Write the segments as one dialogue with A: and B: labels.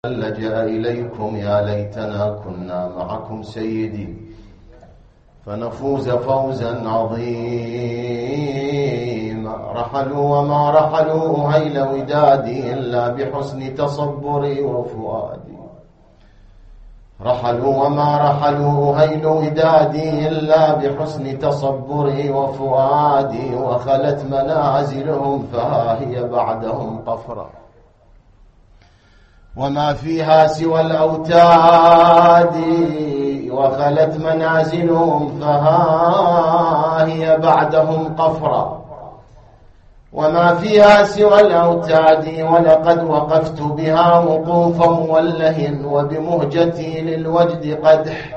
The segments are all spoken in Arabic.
A: لجأ إليكم يا ليتنا كنا معكم سيدي فنفوز فوزا عظيما. رحلوا وما رحلوا هيل ودادي إلا بحسن تصبري وفؤادي. رحلوا وما رحلوا هيل ودادي إلا بحسن تصبري وفؤادي. وخلت منازلهم فها هي بعدهم قفرا وما فيها سوى الأوتاد. وخلت منازلهم فها هي بعدهم قفرا وما فيها سوى الأوتاد. ولقد وقفت بها وقوفا مولهٍ وبمهجتي للوجد قدح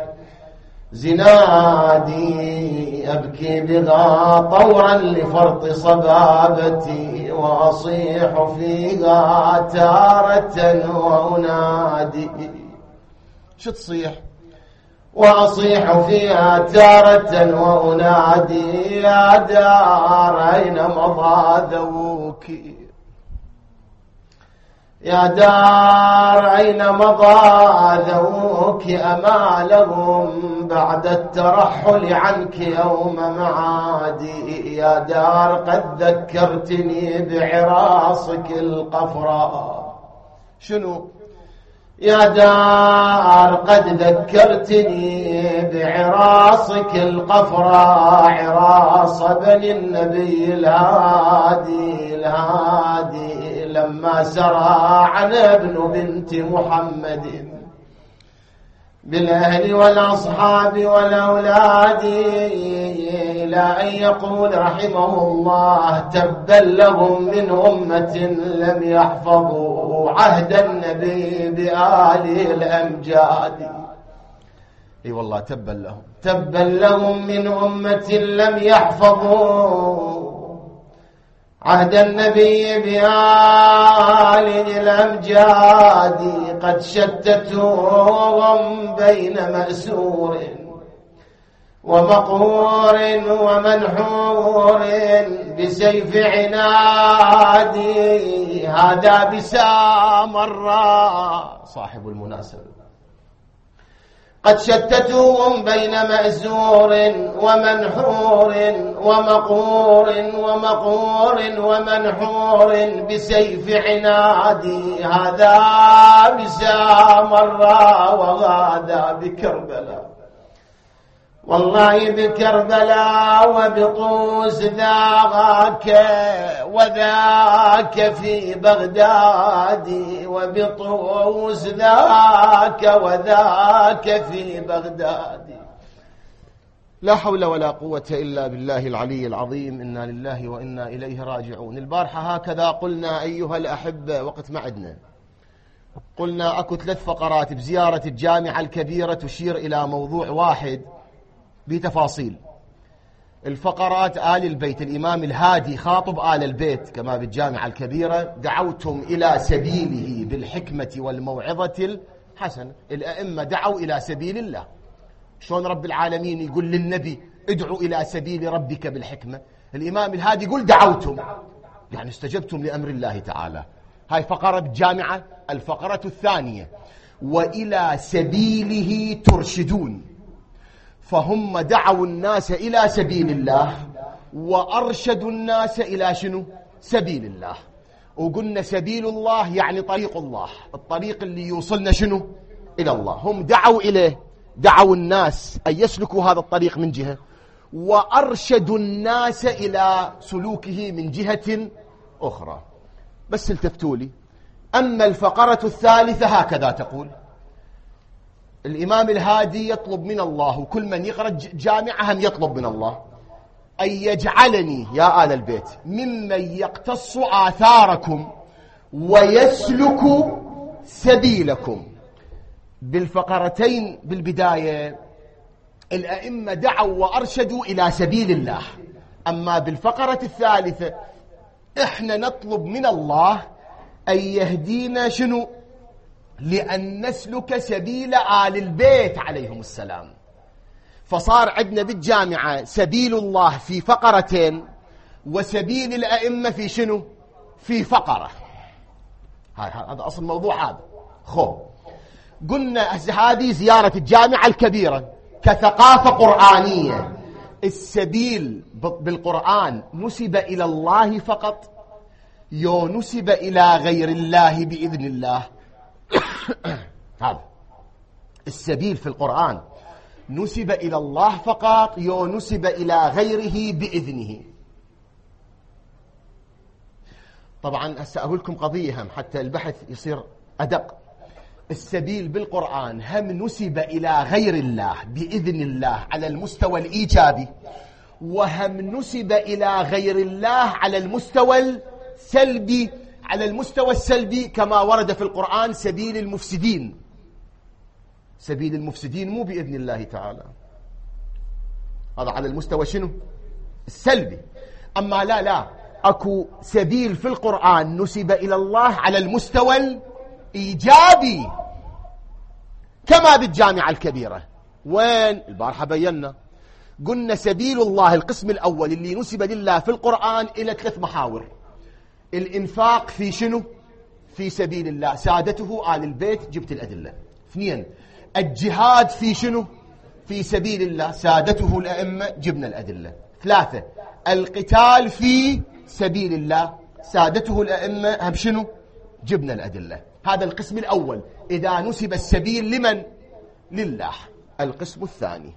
A: زنادي. أبكي بها طورا لفرط صبابتي وأصيح فيها تارة وأنادي. شو تصيح؟ وأصيح فيها تارة وأنادي يا دار أين مضى ذوك. يا دار أين مضى ذوك أمالهم بعد الترحل عنك يوم معادي. يا دار قد ذكرتني بعراصك القفراء. شنو؟ يا دار قد ذكرتني بعراصك القفراء عراص بني النبي الهادي لما سرى عن ابن بنت محمد بالأهل والأصحاب والأولاد إلى أن يقول رحمه الله تبا لهم من أمة لم يحفظوا عهد النبي بآله الأمجاد. اي والله تبا لهم من أمة لم يحفظوا عهد النبي بآله الأمجاد. قد شتتوهم بين مأسور ومقهور ومنحور بسيف عنادي. هذا بسام الراء صاحب المناسبة. قد شتتوهم بين مأزور ومنحور ومقهور ومنحور بسيف عنادي. هذا بسام الراء وهذا بكربلاء والله بكربلاء وبطوس ذاك وذاك في بغداد. وبطوس ذاك وذاك في بغداد. لا حول ولا قوة إلا بالله العلي العظيم. إنا لله وإنا إليه راجعون. البارحة هكذا قلنا أيها الأحبة وقت ما عدنا قلنا أكو 3 فقرات بزيارة الجامعة الكبيرة تشير إلى موضوع واحد بتفاصيل. الفقرات آل البيت. الإمام الهادي خاطب آل البيت كما بالجامعة الكبيرة دعوتهم إلى سبيله بالحكمة والموعظة الحسنة. الأئمة دعوا إلى سبيل الله. شلون رب العالمين يقول للنبي ادعوا إلى سبيل ربك بالحكمة؟ الإمام الهادي يقول دعوتم يعني استجبتم لأمر الله تعالى. هاي فقرة بالجامعة. الفقرة الثانية وإلى سبيله ترشدون. فهم دعوا الناس إلى سبيل الله وأرشدوا الناس إلى شنو؟ سبيل الله. وقلنا سبيل الله يعني طريق الله، الطريق اللي يوصلنا شنو؟ إلى الله. هم دعوا إليه، دعوا الناس أن يسلكوا هذا الطريق من جهة، وأرشدوا الناس إلى سلوكه من جهة أخرى. بس التفتوا لي. أما الفقرة الثالثة هكذا تقول: الإمام الهادي يطلب من الله، وكل من يقرأ جامعة هم يطلب من الله أن يجعلني يا آل البيت ممن يقتص آثاركم ويسلك سبيلكم. بالفقرتين بالبداية الأئمة دعوا وأرشدوا إلى سبيل الله. أما بالفقرة الثالثة إحنا نطلب من الله أن يهدينا شنو؟ لأن نسلك سبيل آل البيت عليهم السلام. فصار عندنا بالجامعة سبيل الله في فقرتين، وسبيل الأئمة في شنو؟ في فقرة. هذا أصل الموضوع. هذا خب قلنا هذه زيارة الجامعة الكبيرة كثقافة قرآنية. السبيل بالقرآن نسب إلى الله فقط يو نسب إلى غير الله بإذن الله؟ هذا السبيل في القرآن نسب إلى الله فقط يو نسب إلى غيره بإذنه؟ طبعا هسه أقول لكم قضية هم حتى البحث يصير أدق. السبيل بالقرآن هم نسب إلى غير الله بإذن الله على المستوى الإيجابي، وهم نسب إلى غير الله على المستوى السلبي. على المستوى السلبي كما ورد في القرآن سبيل المفسدين. سبيل المفسدين مو بإذن الله تعالى، هذا على المستوى شنو؟ السلبي. أما لا أكو سبيل في القرآن نسب إلى الله على المستوى الإيجابي كما بالجامعة الكبيرة. وين؟ البارحة بينا قلنا سبيل الله القسم الأول اللي نسب لله في القرآن إلى 3 محاور. الإنفاق في شنو؟ في سبيل الله، سادته آل البيت، جبت الأدلة. 2 الجهاد في شنو؟ في سبيل الله، سادته الأئمة، جبنا الأدلة. 3 القتال في سبيل الله، سادته الأئمة، هم شنو؟ جبنا الأدلة. هذا القسم الأول إذا نسب السبيل لمن؟ لله. القسم الثاني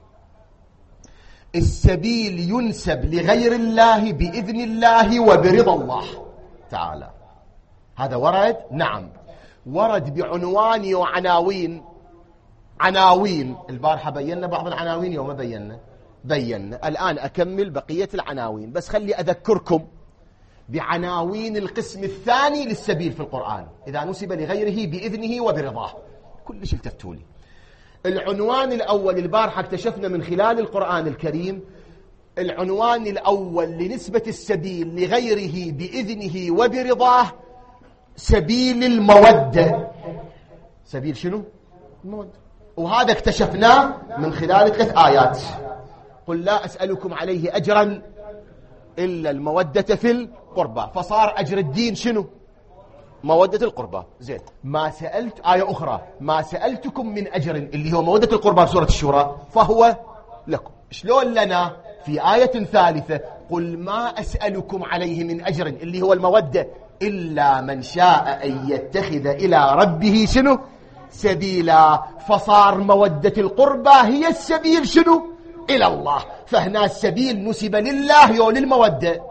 A: السبيل ينسب لغير الله بإذن الله وبرضا الله تعالى. هذا ورد؟ نعم ورد بعنوان وعناوين. عناوين البارحة بينا بعض العناوين، يوم بينا. الآن أكمل بقية العناوين، بس خلي أذكركم بعناوين القسم الثاني للسبيل في القرآن إذا نسب لغيره بإذنه وبرضاه. كلش التفتوا لي. العنوان الأول البارحة اكتشفنا من خلال القرآن الكريم العنوان الأول لنسبة السبيل لغيره بإذنه وبرضاه سبيل المودة. سبيل شنو؟ المودة. وهذا اكتشفناه من خلال 3 آيات. قل لا أسألكم عليه أجرا إلا المودة في القربى، فصار أجر الدين شنو؟ مودة القربى. زين، ما سألت آية أخرى ما سألتكم من أجر اللي هو مودة القربى في سورة الشورى فهو لكم. شلون لنا؟ في آية ثالثة قل ما أسألكم عليه من أجر اللي هو المودة إلا من شاء أن يتخذ إلى ربه شنو؟ سبيلا، فصار مودة القربى هي السبيل شنو؟ إلى الله. فهنا السبيل نسب لله يو للمودة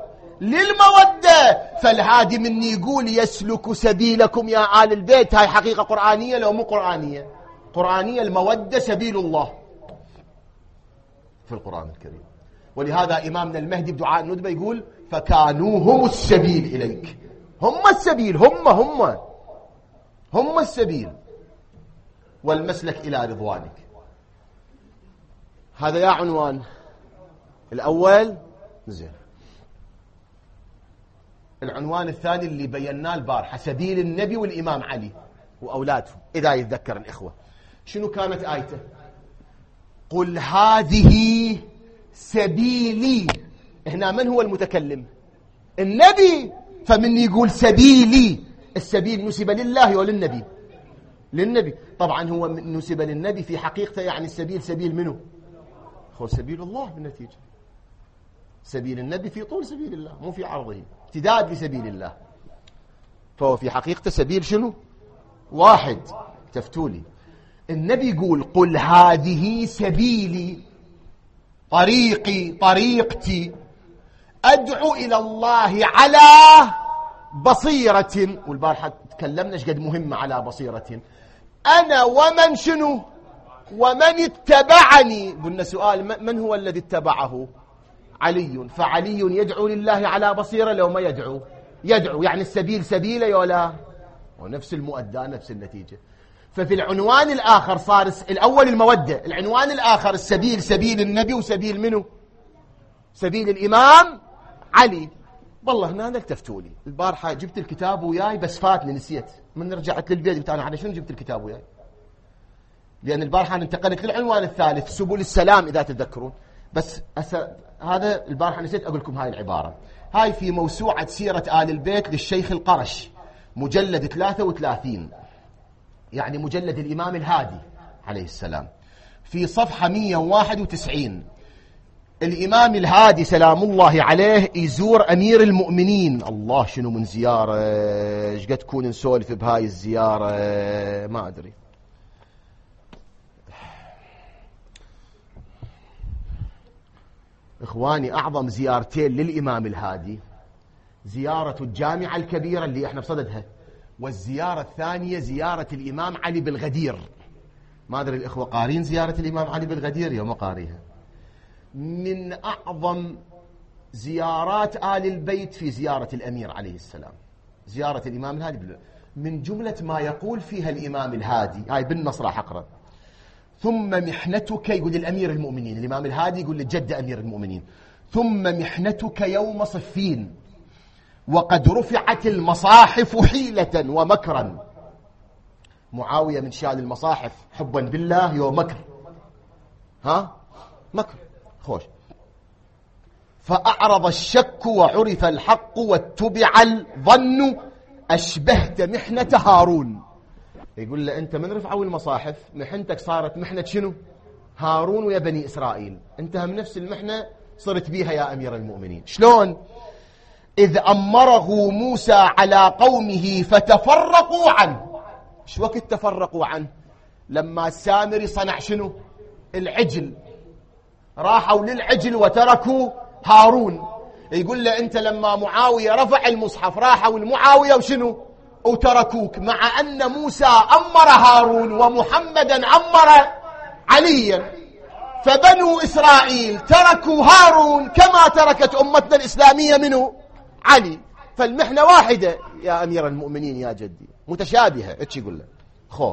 A: فالهادي مني يقول يسلك سبيلكم يا آل البيت. هاي حقيقة قرآنية لو مو قرآنية؟ قرآنية. المودة سبيل الله في القرآن الكريم. ولهذا إمامنا المهدي بدعاء الندبة يقول فكانوا هم السبيل إليك. هم السبيل، هم السبيل والمسلك إلى رضوانك. هذا يا عنوان الأول. زين، العنوان الثاني اللي بيناه البارحة سبيل النبي والإمام علي وأولاده. إذا يتذكر الإخوة شنو كانت آيته؟ قل هذه سبيلي. هنا من هو المتكلم؟ النبي. فمن يقول سبيلي، السبيل نسب لله وللنبي. للنبي طبعا هو نسب للنبي في حقيقته، يعني السبيل سبيل منه؟ هو سبيل الله بالنتيجة. سبيل النبي في طول سبيل الله مو في عرضه، امتداد لسبيل الله. فهو في حقيقته سبيل شنو؟ واحد. تفتولي النبي يقول قل هذه سبيلي، طريقي، طريقتي، أدعو إلى الله على بصيرة. والبارحة تكلمنا ايش قد مهمة على بصيرة. أنا ومن شنو؟ ومن اتبعني. قلنا سؤال من هو الذي اتبعه؟ علي. فعلي يدعو لله على بصيرة لو ما يدعو يعني السبيل سبيله يولا، ونفس المؤدى نفس النتيجة. ففي العنوان الآخر صار الأول المودة، العنوان الآخر السبيل سبيل النبي وسبيل منه؟ سبيل الإمام علي. والله هنا التفتوا لي. البارحة جبت الكتاب وياي بس فاتني نسيت. من رجعت للبيت قلت أنا على شنو جبت الكتاب وياي؟ لأن البارحة انتقلت للعنوان الثالث سبل السلام إذا تذكرون. بس هذا البارحة نسيت أقول لكم هاي العبارة. هاي في موسوعة سيرة آل البيت للشيخ القرش، مجلد 33. يعني مجلد الإمام الهادي عليه السلام، في صفحة 191 الإمام الهادي سلام الله عليه يزور أمير المؤمنين. الله شنو من زيارة، ايش قد تكون نسولف بهاي الزيارة ما أدري. إخواني أعظم زيارتين للإمام الهادي زيارة الجامعة الكبيرة اللي احنا بصددها، والزيارة الثانية زيارة الإمام علي بالغدير. ما أدري الإخوة قارين زيارة الإمام علي بالغدير يوم قاريها. من أعظم زيارات آل البيت في زيارة الأمير عليه السلام زيارة الإمام الهادي من جملة ما يقول فيها الإمام الهادي، هاي بالنص راح أقرأ. ثم محنتك، يقول للأمير المؤمنين، الإمام الهادي يقول للجد أمير المؤمنين، ثم محنتك يوم صفين وقد رفعت المصاحف حيلة ومكرا. معاوية من شان المصاحف حبا بالله يوم مكر، مكر خوش. فأعرض الشك وعرف الحق واتبع الظن أشبهت محنة هارون. يقول له أنت من رفعوا المصاحف محنتك صارت محنة شنو؟ هارون ويا بني إسرائيل، أنت من نفس المحنة صرت بيها يا أمير المؤمنين. شلون؟ إذ أمره موسى على قومه فتفرقوا عنه. شو وقت تفرقوا عنه؟ لما السامري صنع شنو؟ العجل، راحوا للعجل وتركوا هارون. يقول له أنت لما معاوية رفع المصحف راحوا المعاوية وشنو؟ وتركوك، مع أن موسى أمر هارون ومحمدا أمر عليا. فبنو إسرائيل تركوا هارون كما تركت أمتنا الإسلامية منه علي. فالمحنة واحدة يا أمير المؤمنين يا جدي، متشابهة. اتش يقول له خو.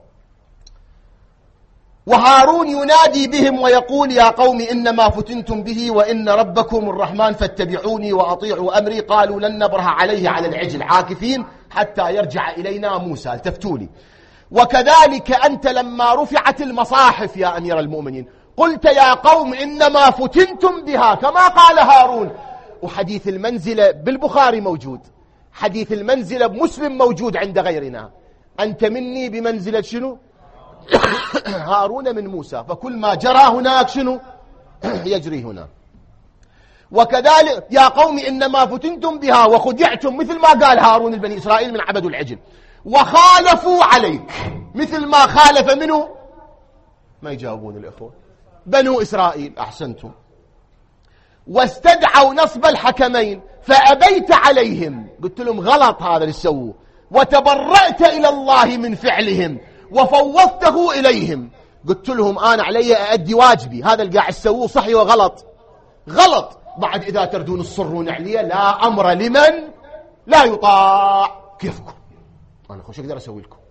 A: وهارون ينادي بهم ويقول يا قوم إنما فتنتم به وإن ربكم الرحمن فاتبعوني وأطيعوا أمري. قالوا لن نبرح عليه على العجل عاكفين حتى يرجع إلينا موسى، التفتولي. وكذلك أنت لما رفعت المصاحف يا أمير المؤمنين قلت يا قوم إنما فتنتم بها كما قال هارون. وحديث المنزلة بالبخاري موجود، حديث المنزلة بمسلم موجود عند غيرنا. أنت مني بمنزلة شنو؟ هارون من موسى، فكل ما جرى هناك شنو؟ يجري هنا. وكذلك يا قوم إنما فتنتم بها وخدعتم، مثل ما قال هارون البني إسرائيل من عبدوا العجل، وخالفوا عليك مثل ما خالف منه. ما يجاوبون الأخوة. بنو إسرائيل أحسنتم. واستدعوا نصب الحكمين فأبيت عليهم، قلت لهم غلط هذا اللي سووه، وتبرأت إلى الله من فعلهم وفوضته إليهم. قلت لهم أنا علي أؤدي واجبي، هذا اللي قاعد يسووه صحي وغلط. غلط. بعد إذا تردون الصرون عليه لا أمر لمن لا يطاع. كيفكم؟ أنا خوش أقدر أسوي لكم.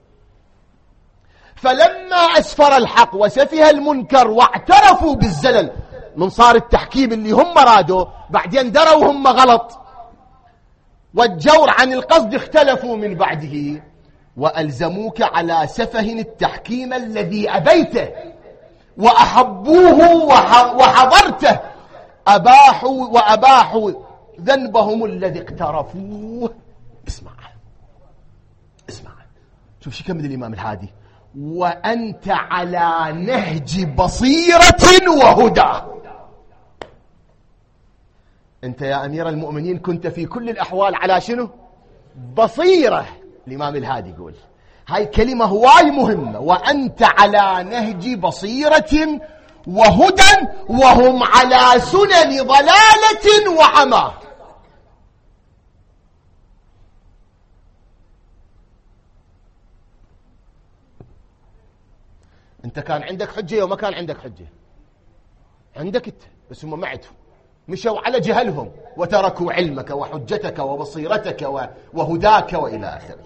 A: فلما أسفر الحق وسفه المنكر واعترفوا بالزلل، من صار التحكيم اللي هم رادوا، بعدين دروا هم غلط والجور عن القصد اختلفوا من بعده، وألزموك على سفه التحكيم الذي أبيته وأحبوه وحضرته، وأباحوا ذنبهم الذي اقترفوه. اسمع شوف شو كمل الإمام الهادي: وأنت على نهج بصيرة وهدى. أنت يا أمير المؤمنين كنت في كل الأحوال على شنو؟ بصيرة. الإمام الهادي يقول هاي كلمة هواي مهمة: وأنت على نهج بصيرة وهدى وهم على سنن ضلالة وعمى. أنت كان عندك حجة وما كان عندك حجة، عندك أنت، بس هم ما عندهم، مشوا على جهلهم وتركوا علمك وحجتك وبصيرتك وهداك وإلى آخره.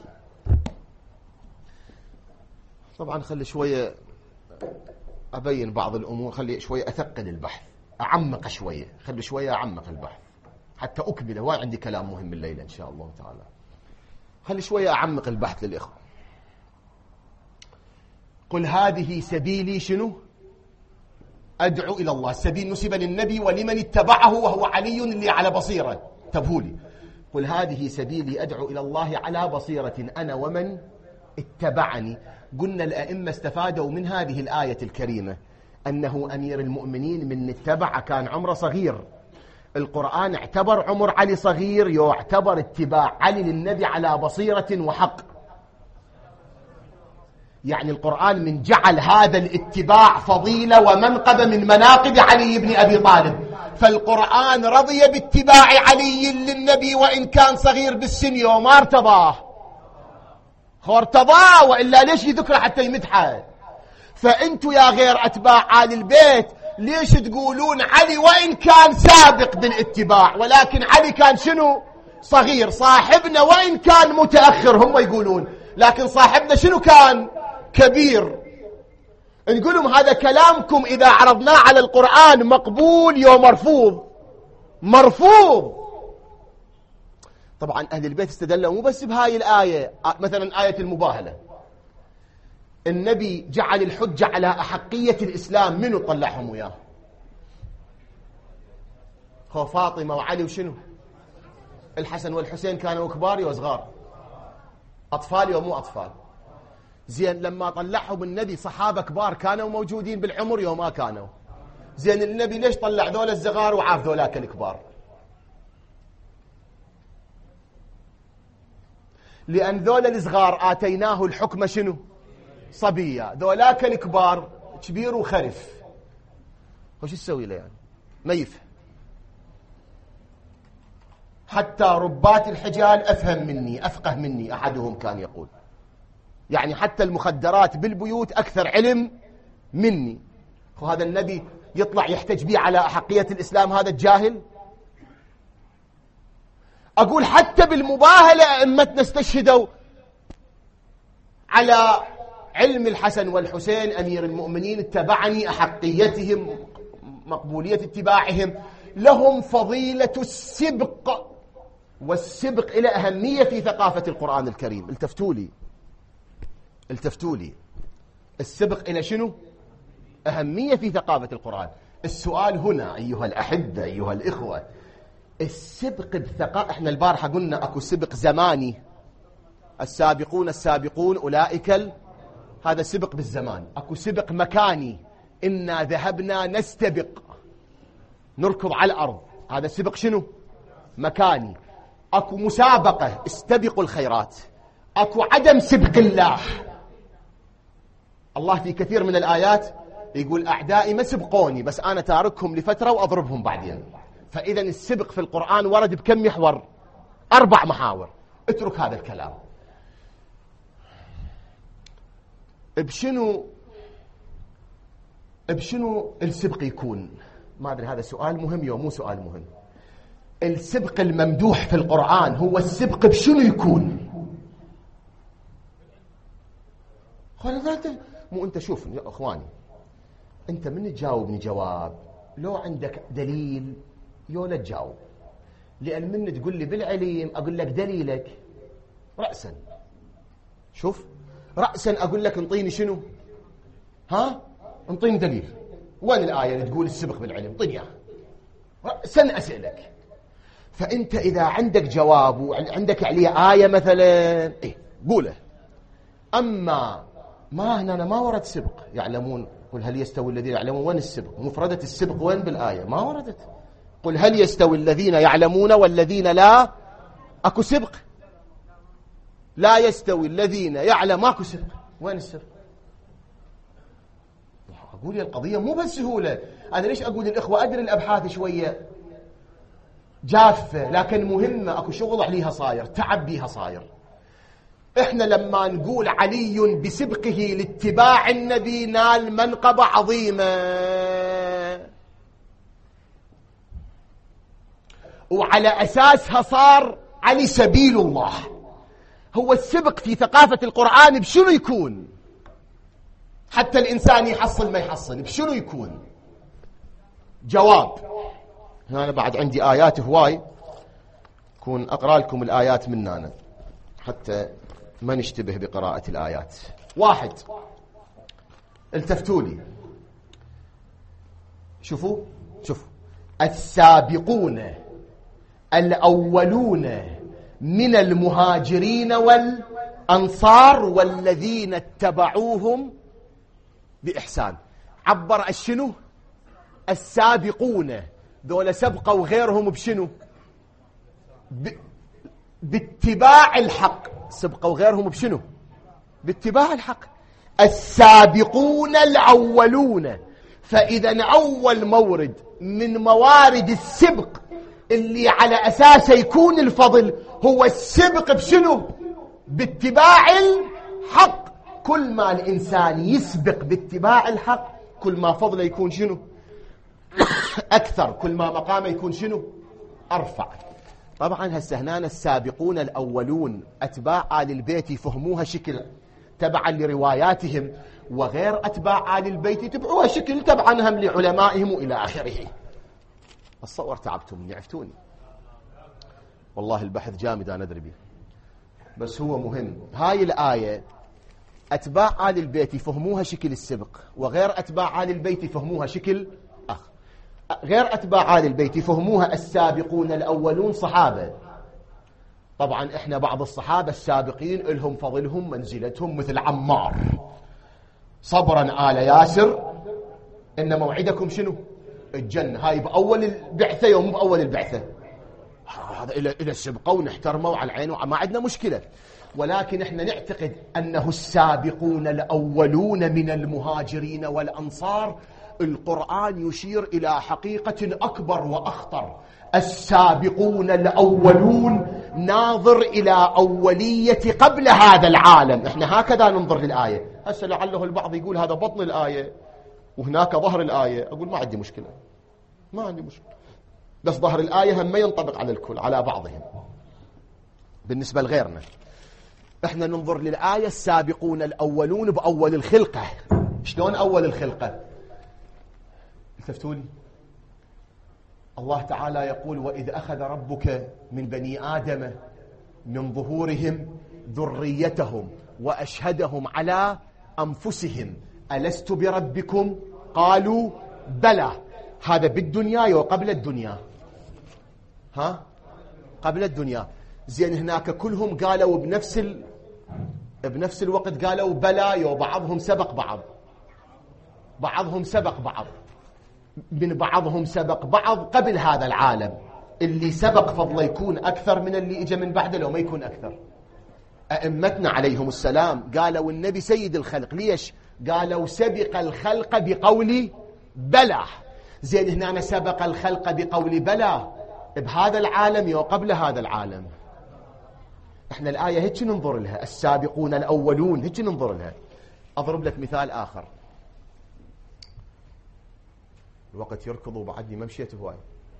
A: طبعا خلي شوية أبين بعض الأمور، خلي شوية أثقل البحث، أعمق شوية، خلي شوية أعمق البحث حتى أكمله. وعندي كلام مهم الليلة إن شاء الله تعالى. خلي شوية أعمق البحث للإخوة. قل هذه سبيلي شنو؟ أدعو إلى الله. السبيل نسب للنبي ولمن اتبعه وهو علي اللي على بصيرة. تبهولي: قل هذه سبيلي أدعو إلى الله على بصيرة أنا ومن اتبعني. قلنا الأئمة استفادوا من هذه الآية الكريمة أنه أمير المؤمنين من اتبع كان عمره صغير. القرآن اعتبر عمر علي صغير، يعتبر اتباع علي للنبي على بصيرة وحق. يعني القرآن من جعل هذا الاتباع فضيلة ومنقبة من مناقب علي بن أبي طالب، فالقرآن رضي باتباع علي للنبي وإن كان صغير بالسن، وما ارتضاه، ارتضاه، وإلا ليش يذكره حتى يمدحه؟ فأنتوا يا غير أتباع آل البيت ليش تقولون علي وإن كان سابق بالاتباع، ولكن علي كان شنو؟ صغير. صاحبنا وإن كان متأخر هم يقولون، لكن صاحبنا شنو كان؟ كبير. نقول لهم هذا كلامكم إذا عرضناه على القرآن مقبول يوم مرفوض، مرفوض. طبعا أهل البيت استدلوا مو بس بهاي الآية، مثلا آية المباهلة، النبي جعل الحجة على أحقية الإسلام، منو طلعهم وياه؟ هو فاطمة وعلي وشنو؟ الحسن والحسين كانوا كبار وصغار، أطفال ومو أطفال. زين لما طلعهم النبي صحابة كبار كانوا موجودين بالعمر يوم ما كانوا. زين النبي ليش طلع ذول الصغار وعاف ذولاك الكبار؟ لأن ذول الصغار آتيناه الحكم شنو؟ صبية، ذولاك الكبار كبير وخرف، وش تسوي له يعني؟ ما يفهم. حتى ربات الحجال أفهم مني، أفقه مني، أحدهم كان يقول، يعني حتى المخدرات بالبيوت أكثر علم مني. وهذا النبي يطلع يحتج بيه على أحقية الإسلام، هذا الجاهل. أقول حتى بالمباهلة أئمتنا استشهدوا على علم الحسن والحسين أمير المؤمنين، اتبعني أحقيتهم، مقبولية اتباعهم، لهم فضيلة السبق، والسبق إلى أهمية في ثقافة القرآن الكريم. التفتوا لي، السبق إلى شنو؟ أهمية في ثقافة القرآن. السؤال هنا أيها الأحبة أيها الإخوة، السبق بالثقافة، احنا البارحة قلنا أكو سبق زماني، السابقون السابقون أولئك هذا سبق بالزمان. أكو سبق مكاني، إنا ذهبنا نستبق، نركض على الأرض، هذا سبق شنو؟ مكاني. أكو مسابقة، استبقوا الخيرات. أكو عدم سبق الله. الله في كثير من الآيات يقول أعدائي ما سبقوني، بس أنا تاركهم لفترة وأضربهم بعدين. فإذا السبق في القرآن ورد بكم محور؟ 4 محاور. اترك هذا الكلام. بشنو السبق يكون؟ ما أدري، هذا سؤال مهم يوم مو سؤال مهم. السبق الممدوح في القرآن هو السبق بشنو يكون؟ مو أنت شوف يا أخواني، أنت من تجاوبني جواب لو عندك دليل يو لا تجاوب، لأن من تقول لي بالعلم أقول لك دليلك رأسا، شوف رأسا أقول لك انطيني شنو؟ انطيني دليل. وين الآية اللي تقول السبق بالعلم؟ انطيني رأسا أسألك. فأنت إذا عندك جواب وعندك عليه آية مثلا قوله. أما ما هنا أنا ما ورد سبق يعلمون، قل هل يستوي الذين يعلمون، وين السبق؟ مفردة السبق وين بالآية؟ ما وردت. قل هل يستوي الذين يعلمون والذين لا، أكو سبق؟ لا يستوي الذين يعلم، ماكو سبق. وين السبق؟ أقول يا القضية مو بسهولة. أنا ليش أقول الإخوة أدري الأبحاث شوية جافة لكن مهمة، أكو شغل عليها صاير، تعب بيها صاير. إحنا لما نقول علي بسبقه لاتباع النبي نال منقبة عظيمة، وعلى أساسها صار علي سبيل الله. هو السبق في ثقافة القرآن بشنو يكون؟ حتى الإنسان يحصل ما يحصل بشنو يكون؟ جواب. أنا بعد عندي آيات هواي، كون أقرأ لكم الآيات مننا حتى ما نشتبه بقراءة الآيات. 1، التفتوا لي، شوفوا السابقون الأولون من المهاجرين أنصار والذين اتبعوهم بإحسان. عبر الشنو؟ السابقون، دول سبقوا غيرهم بشنو؟ باتباع الحق. سبقوا غيرهم بشنو؟ باتباع الحق. السابقون الأولون. فإذا أول مورد من موارد السبق اللي على أساسه يكون الفضل هو السبق بشنو؟ باتباع الحق. كل ما الإنسان يسبق باتباع الحق كل ما فضله يكون شنو؟ أكثر. كل ما مقامه يكون شنو؟ أرفع. طبعا هسه هنا السابقون الأولون أتباع آل البيت يفهموها شكل تبعا لرواياتهم، وغير أتباع آل البيت يتبعوها شكل تبعا هم لعلمائهم وإلى آخره. الصور تعبتم، عفتوني والله البحث جامد أنا أدري به، بس هو مهم. هاي الآية أتباع آل البيت يفهموها شكل السبق، وغير أتباع آل البيت يفهموها شكل غير أتباع آل البيت يفهموها السابقون الأولون صحابة. طبعا إحنا بعض الصحابة السابقين لهم فضلهم منزلتهم، مثل عمار. صبرا آل ياسر إن موعدكم شنو؟ الجنة. هاي بأول البعثة يوم بأول البعثة، هذا إلى السبقة ونحترمه على العين وما عندنا مشكلة. ولكن إحنا نعتقد أنه السابقون الأولون من المهاجرين والأنصار. القرآن يشير إلى حقيقة أكبر وأخطر. السابقون الأولون ناظر إلى أولية قبل هذا العالم. إحنا هكذا ننظر للآية. هسه لعله البعض يقول هذا بطن الآية وهناك ظهر الآية. أقول ما عندي مشكلة، ما عندي مشكلة، بس ظهر الآية هم ما ينطبق على الكل، على بعضهم. بالنسبة لغيرنا إحنا ننظر للآية السابقون الأولون بأول الخلقة. شلون أول الخلقة؟ التفتوني. الله تعالى يقول وإذ أخذ ربك من بني آدم من ظهورهم ذريتهم وأشهدهم على أنفسهم ألست بربكم قالوا بلى. هذا بالدنيا وقبل الدنيا؟ ها؟ قبل الدنيا. زين هناك كلهم قالوا بنفس الوقت قالوا بلى، وبعضهم سبق بعضهم سبق بعض، من بعضهم سبق بعض قبل هذا العالم. اللي سبق فضله يكون أكثر من اللي إجا من بعده لو ما يكون أكثر. أئمتنا عليهم السلام قالوا النبي سيد الخلق. ليش؟ قالوا سبق الخلق بقول بلى. زين هنا سبق الخلق بقول بلى بهذا العالم وقبل هذا العالم. احنا الآية هيك ننظر لها، السابقون الأولون هيك ننظر لها. أضرب لك مثال آخر. الوقت يركض وبعدني ما مشيت هواي.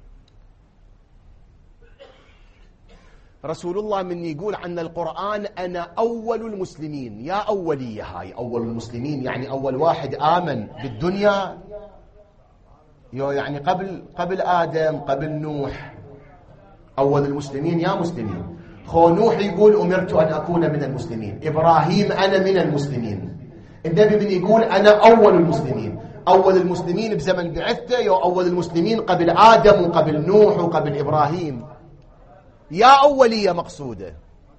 A: رسول الله من يقول عن القرآن أنا أول المسلمين. يا أولية هاي أول المسلمين يعني أول واحد آمن بالدنيا، يعني قبل آدم قبل نوح أول المسلمين. يا مسلمين خو نوح يقول أمرت أن أكون من المسلمين، إبراهيم أنا من المسلمين، النبي من يقول أنا أول المسلمين. أول المسلمين بزمن بعثته، أول المسلمين قبل آدم وقبل نوح وقبل إبراهيم. يا أولية مقصودة.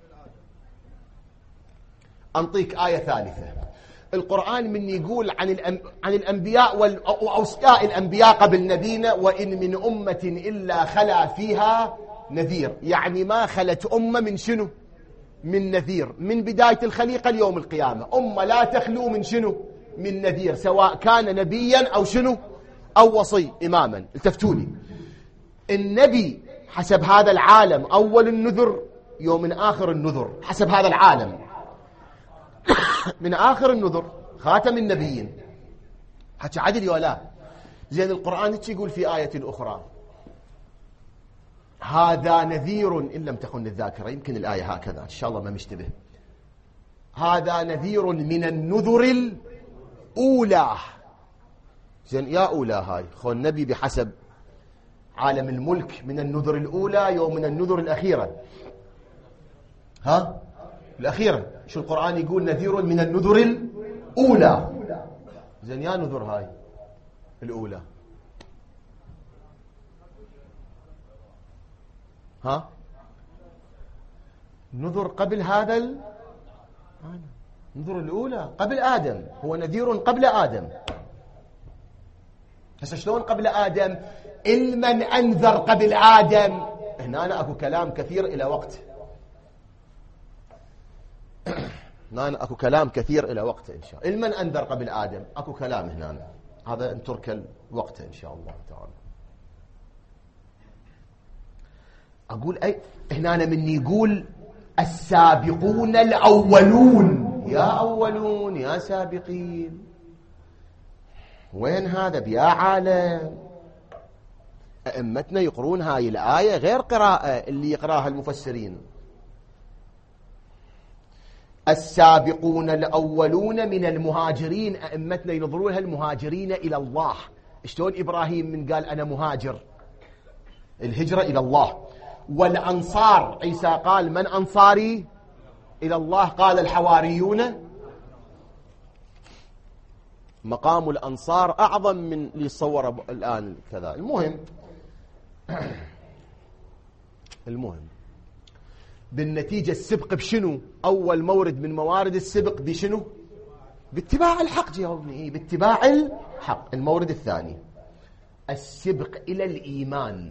A: أنطيك آية ثالثة. القرآن من يقول عن الأنبياء وأوصياء الأنبياء قبل نبينا وإن من أمة إلا خلا فيها نذير. يعني ما خلت أمة من شنو؟ من نذير. من بداية الخليقة اليوم القيامة أمة لا تخلو من شنو؟ من نذير، سواء كان نبيا أو شنو؟ أو وصي إماما. التفتوني. النبي حسب هذا العالم أول النذر يوم من آخر النذر. حسب هذا العالم من آخر النذر خاتم النبيين. حكي عدل ولا؟ زين القرآن يقول في آية أخرى هذا نذير إن لم تخن الذاكرة، يمكن الآية هكذا إن شاء الله ما مشتبه. هذا نذير من النذر الأولى. زين يا أولى هاي خو النبي بحسب عالم الملك من النذر الأولى يوم من النذر الأخيرة. ها؟ الأخيرة. شو القرآن يقول نذير من النذر الأولى. زين يا نذر هاي الأولى. ها؟ نذر قبل هذا انظر الأولى قبل آدم، هو نذير قبل آدم. هسه شلون قبل آدم؟ المن أنذر قبل آدم. هنا أنا أكو كلام كثير إلى وقت، هنا أنا أكو كلام كثير إلى وقت إن شاء الله. المن أنذر قبل آدم أكو كلام هنا، هذا نترك الوقت إن شاء الله تعالى. أقول أي هنا من يقول السابقون الأولون، يا أولون يا سابقين، وين هذا بيا عالم؟ أئمتنا يقرون هاي الآية غير قراءة اللي يقراها المفسرين. السابقون الأولون من المهاجرين، أئمتنا ينظرونها المهاجرين إلى الله. شلون إبراهيم من قال أنا مهاجر، الهجرة إلى الله. والأنصار، عيسى قال من أنصاري إلى الله؟ قال الحواريون. مقام الأنصار أعظم من اللي صور الآن كذا. المهم بالنتيجة السبق بشنو؟ أول مورد من موارد السبق بشنو؟ باتباع الحق. جاوبني. باتباع الحق. المورد الثاني السبق إلى الإيمان.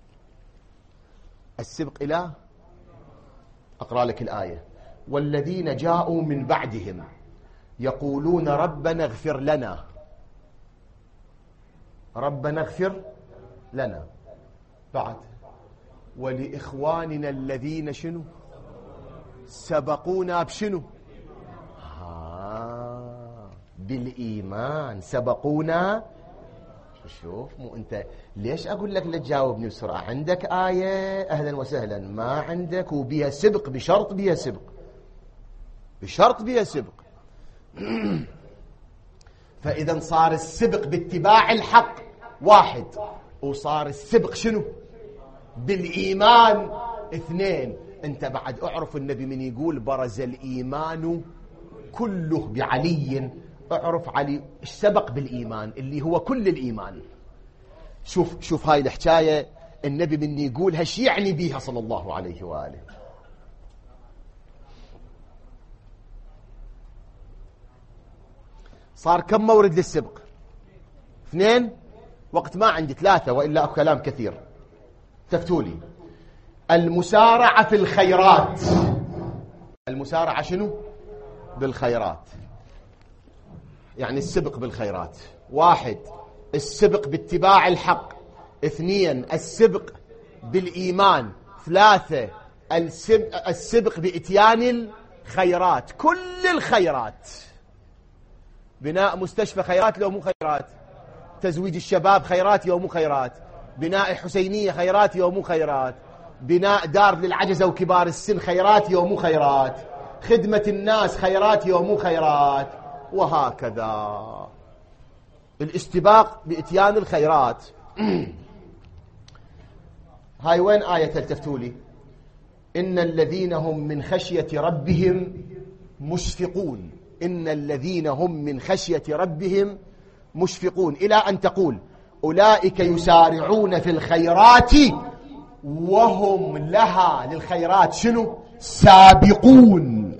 A: السبق إلى، أقرأ لك الآية: والذين جاءوا من بعدهم يقولون ربنا اغفر لنا، ربنا اغفر لنا، بعد ولإخواننا الذين شنو سبقونا بشنو بالإيمان، سبقونا. شوف مو أنت ليش أقول لك لا تجاوبني بسرعة؟ عندك آية أهلا وسهلا، ما عندك وبيها سبق، بشرط بيها سبق، بشرط بيها سبق. فإذا صار السبق باتباع الحق واحد، وصار السبق شنو؟ بالإيمان اثنين. انت بعد اعرف النبي من يقول برز الإيمان كله بعلي، اعرف علي ايش سبق بالإيمان اللي هو كل الإيمان. شوف هاي الحكاية النبي من يقول هش يعني بيها صلى الله عليه وآله. صار كم مورد للسبق؟ اثنين، وقت ما عندي ثلاثة وإلا أكو كلام كثير. تفتولي المسارعة في الخيرات. المسارعة شنو؟ بالخيرات، يعني السبق بالخيرات. واحد السبق باتباع الحق، اثنين السبق بالإيمان، ثلاثة السبق بإتيان الخيرات. كل الخيرات، بناء مستشفى خيرات لو مو خيرات، تزويج الشباب خيرات لو مو خيرات، بناء حسينية خيرات لو مو خيرات، بناء دار للعجزة وكبار السن خيرات لو مو خيرات، خدمة الناس خيرات لو مو خيرات، وهكذا الاستباق بإتيان الخيرات. هاي وين آية التفتولي؟ إن الذين هم من خشية ربهم مشفقون، إن الذين هم من خشية ربهم مشفقون، إلى أن تقول أولئك يسارعون في الخيرات وهم لها للخيرات شنو؟ سابقون.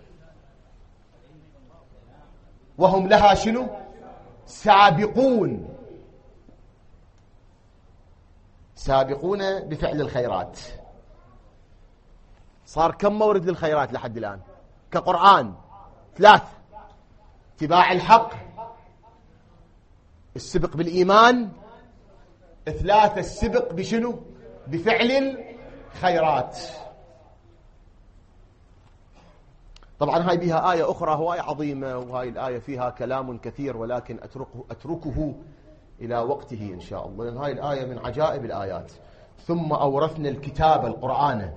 A: وهم لها شنو؟ سابقون. سابقون بفعل الخيرات. صار كم مورد للخيرات لحد الآن كقرآن؟ ثلاث: اتباع الحق، السبق بالإيمان، ثلاثة السبق بشنو؟ بفعل الخيرات. طبعا هاي بها آية أخرى هواي عظيمة، وهاي الآية فيها كلام كثير، ولكن أتركه إلى وقته إن شاء الله، لأن هاي الآية من عجائب الآيات. ثم أورثنا الكتاب القرآن،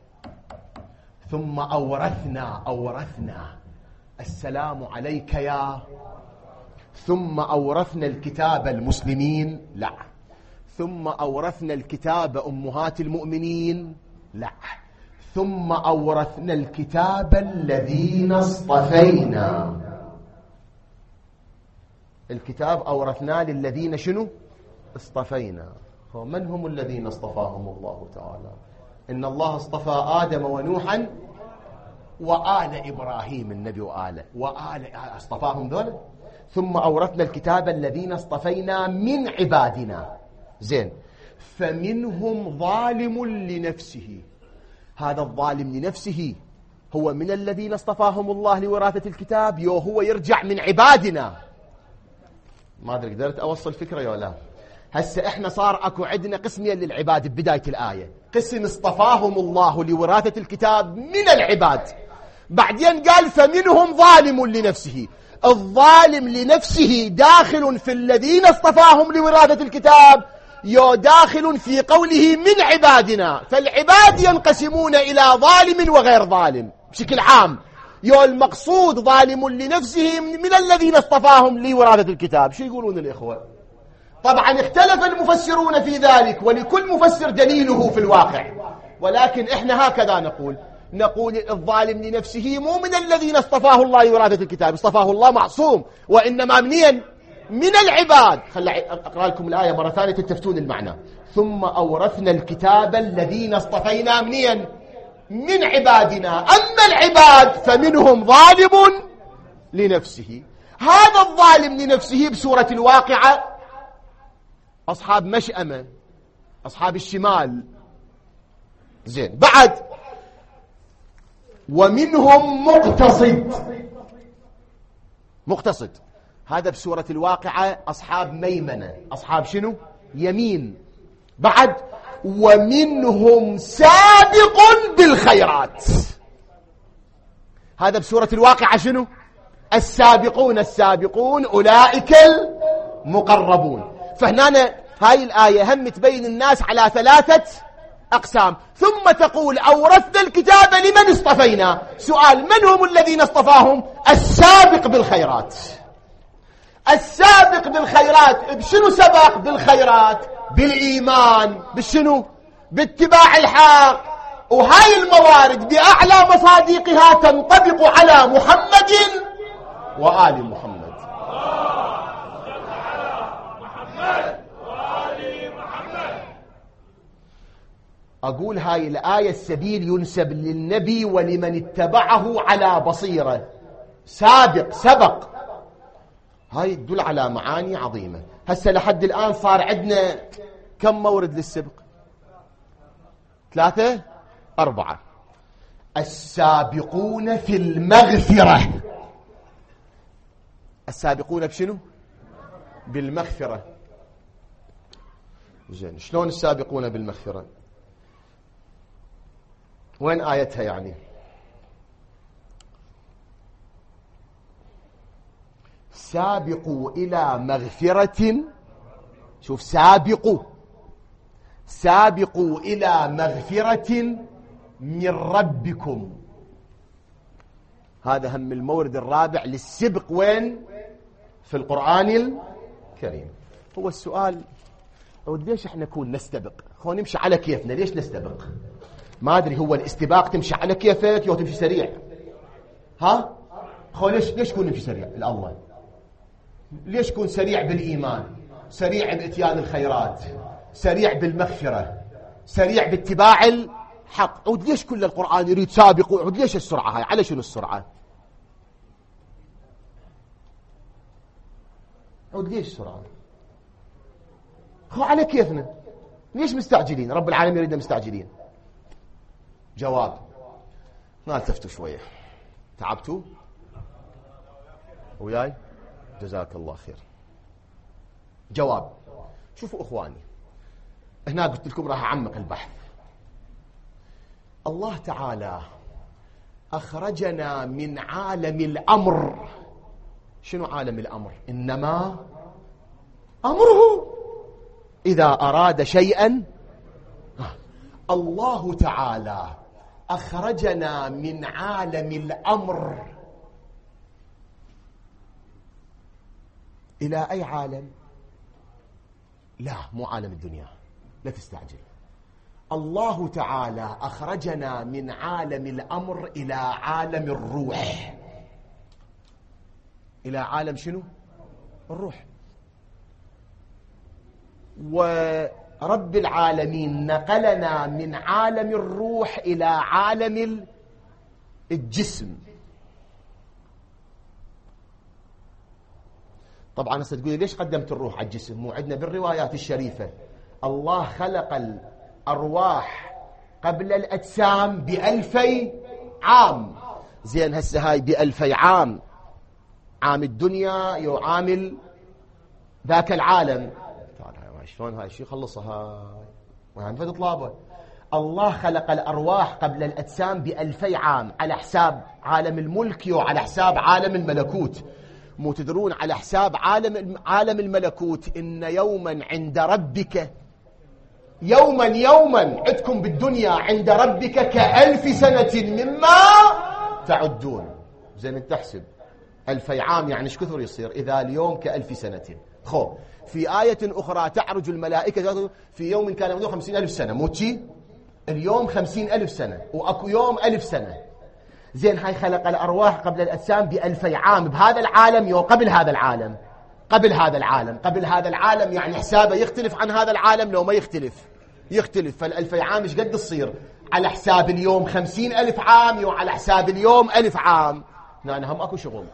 A: ثم أورثنا السلام عليك يا، ثم أورثنا الكتاب المسلمين، لا، ثم أورثنا الكتاب أمهات المؤمنين، لا، ثم أورثنا الكتاب الذين اصطفينا. الكتاب أورثنا للذين شنو؟ اصطفينا. من هم الذين اصطفاهم الله تعالى؟ إن الله اصطفى آدم ونوحا وآل إبراهيم النبي وآل اصطفاهم ذولا. ثم أورثنا الكتاب الذين اصطفينا من عبادنا. زين، فمنهم ظالم لنفسه. هذا الظالم لنفسه هو من الذين اصطفاهم الله لوراثة الكتاب، هو يرجع من عبادنا. ما أدري قدرت أوصل فكرة يا لا. هسه احنا صار اكو عندنا قسمين للعباد ببداية الآية، قسم اصطفاهم الله لوراثة الكتاب من العباد، بعدين قال فمنهم ظالم لنفسه. الظالم لنفسه داخل في الذين اصطفاهم لوراثة الكتاب، داخل في قوله من عبادنا. فالعباد ينقسمون إلى ظالم وغير ظالم بشكل عام. المقصود ظالم لنفسه من الذين اصطفاهم لوراثة الكتاب. شو يقولون الإخوة؟ طبعا اختلف المفسرون في ذلك، ولكل مفسر دليله في الواقع، ولكن احنا هكذا نقول الظالم لنفسه مو من الذين اصطفاه الله لوراثة الكتاب، اصطفاه الله معصوم، وإنما من العباد. خلي أقرأ لكم الآية مرة ثانية تتفتون المعنى. ثم أورثنا الكتاب الذين اصطفينا من عبادنا. أما العباد فمنهم ظالم لنفسه. هذا الظالم لنفسه بسورة الواقعة أصحاب مشأمة، أصحاب الشمال. زين، بعد ومنهم مقتصد. هذا بسورة الواقعة أصحاب ميمنة. أصحاب شنو؟ يمين. بعد ومنهم سابق بالخيرات. هذا بسورة الواقعة شنو؟ السابقون أولئك المقربون. فهنا هاي الآية هم تبين الناس على 3 أقسام، ثم تقول أورثنا الكتاب لمن اصطفينا. سؤال، من هم الذين اصطفاهم؟ السابق بالخيرات. السابق بالخيرات بشنو سبق بالخيرات؟ بالإيمان، بالشنو؟ باتباع الحق. وهاي الموارد بأعلى مصادقها تنطبق على محمد وآل محمد. أقول هاي الآية السبيل ينسب للنبي ولمن اتبعه على بصيرة. سبق، هاي تدل على معاني عظيمة. هسه لحد الآن صار عندنا كم مورد للسبق؟ 3 4. السابقون في المغفرة. السابقون بشنو؟ بالمغفرة. زين، شلون السابقون بالمغفرة؟ وين آيتها يعني؟ سابقوا إلى مغفرة. شوف، سابقوا إلى مغفرة من ربكم. هذا هم المورد الرابع للسبق. وين؟ في القرآن الكريم. هو السؤال، ليش احنا نكون نستبق؟ خلينا نمشي على كيفنا. ليش نستبق؟ ما أدري، هو الاستباق تمشي على كيفك أو تمشي سريع؟ ها؟ ليش تكون نمشي سريع الأول؟ ليش تكون سريع بالإيمان، سريع بإتيان الخيرات، سريع بالمغفرة، سريع باتباع الحق؟ عود ليش كل القرآن يريد سابق؟ عود ليش السرعة هاي؟ على شنو السرعة؟ عود ليش السرعة؟ هو على كيفنا. ليش مستعجلين؟ رب العالمين يريدنا مستعجلين. جواب، ما التفتوا شوية. تعبتوا وياي؟ جزاك الله خير. جواب، شوفوا أخواني، هنا قلت لكم راح أعمق البحث. الله تعالى أخرجنا من عالم الأمر. شنو عالم الأمر؟ إنما أمره إذا أراد شيئا. الله تعالى أخرجنا من عالم الأمر إلى أي عالم؟ لا، مو عالم الدنيا، لا تستعجل. الله تعالى أخرجنا من عالم الأمر إلى عالم الروح. إلى عالم شنو؟ الروح. ورب العالمين نقلنا من عالم الروح إلى عالم الجسم. طبعا هسه تقولي ليش قدمت الروح على الجسم؟ مو عندنا بالروايات الشريفة الله خلق الأرواح قبل الأجسام ب2000 عام. زين هسه هاي ب2000 عام، عام الدنيا يعامل ذاك العالم. شلون هاي شو يخلصها هاي؟ ما تطلبه. الله خلق الأرواح قبل الأجسام ب2000 عام على حساب عالم الملك وعلى حساب عالم الملكوت. مو تدرون على حساب عالم الملكوت إن يوما عند ربك، يوما عندكم بالدنيا عند ربك ك1000 سنة مما تعدون. زين من تحسب 2000 عام يعني ايش كثر يصير إذا اليوم ك1000 سنة. خو في آية أخرى تعرج الملائكة في يوم كان مدته 50,000 سنة. مو شي اليوم 50,000 سنة وأكو يوم 1000 سنة. زين هاي خلق الأرواح قبل الأجسام ب2000 عام بهذا العالم يو قبل هذا العالم. قبل هذا العالم يعني حسابه يختلف عن هذا العالم لو ما يختلف. فال2000 عام ايش قد تصير على حساب اليوم 50,000 عام وعلى حساب اليوم 1000 عام. هنا هم اكو شغل.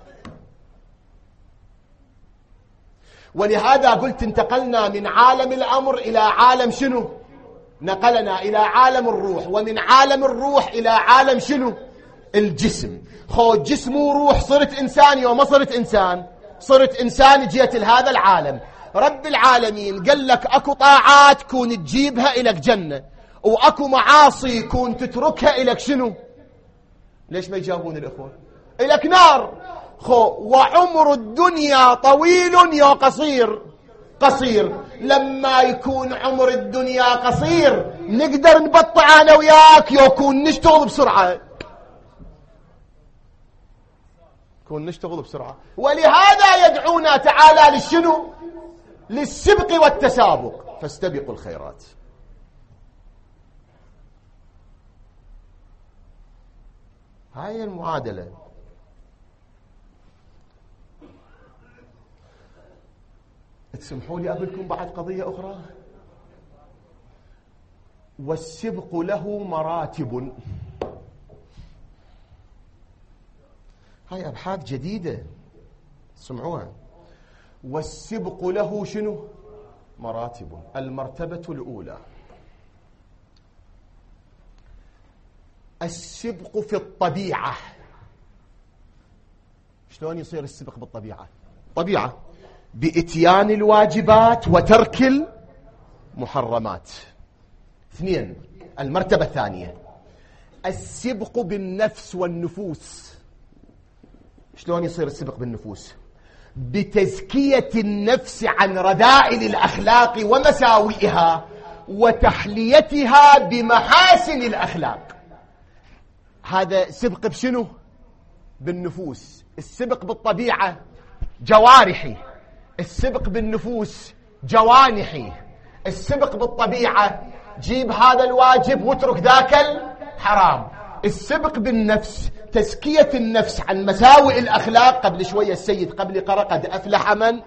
A: ولهذا قلت انتقلنا من عالم الأمر إلى عالم شنو؟ نقلنا إلى عالم الروح، ومن عالم الروح إلى عالم شنو؟ الجسم. خو جسم وروح صرت إنسان يوم ما صرت إنسان؟ صرت إنسان جيت لهذا العالم. رب العالمين قال لك أكو طاعات كون تجيبها إلك جنة، وأكو معاصي كون تتركها إلك شنو؟ ليش ما يجاوبون الإخوة؟ إلك نار. وعمر الدنيا طويل يا قصير. لما يكون عمر الدنيا قصير نقدر نبطع أنا وياك يكون نشتغل بسرعة. ولهذا يدعونا تعالى للشنو؟ للسبق والتسابق، فاستبقوا الخيرات. هاي المعادلة. تسمحوا لي أقول لكم بعد قضية أخرى. والسبق له مراتب. هاي أبحاث جديدة سمعوها. والسبق له شنو؟ مراتب. المرتبة الأولى السبق في الطبيعة. شلون يصير السبق بالطبيعة؟ طبيعة بإتيان الواجبات وترك المحرمات. 2 المرتبة الثانية السبق بالنفس والنفوس. شلون يصير السبق بالنفوس؟ بتزكية النفس عن رذائل الأخلاق ومساوئها وتحليتها بمحاسن الأخلاق. هذا سبق بشنو؟ بالنفوس. السبق بالطبيعة جوارحي، السبق بالنفوس جوانحي. السبق بالطبيعة جيب هذا الواجب واترك ذاك الحرام. السبق بالنفس تزكية النفس عن مساوئ الأخلاق. قبل شوية السيد قبل قرأ قد أفلح من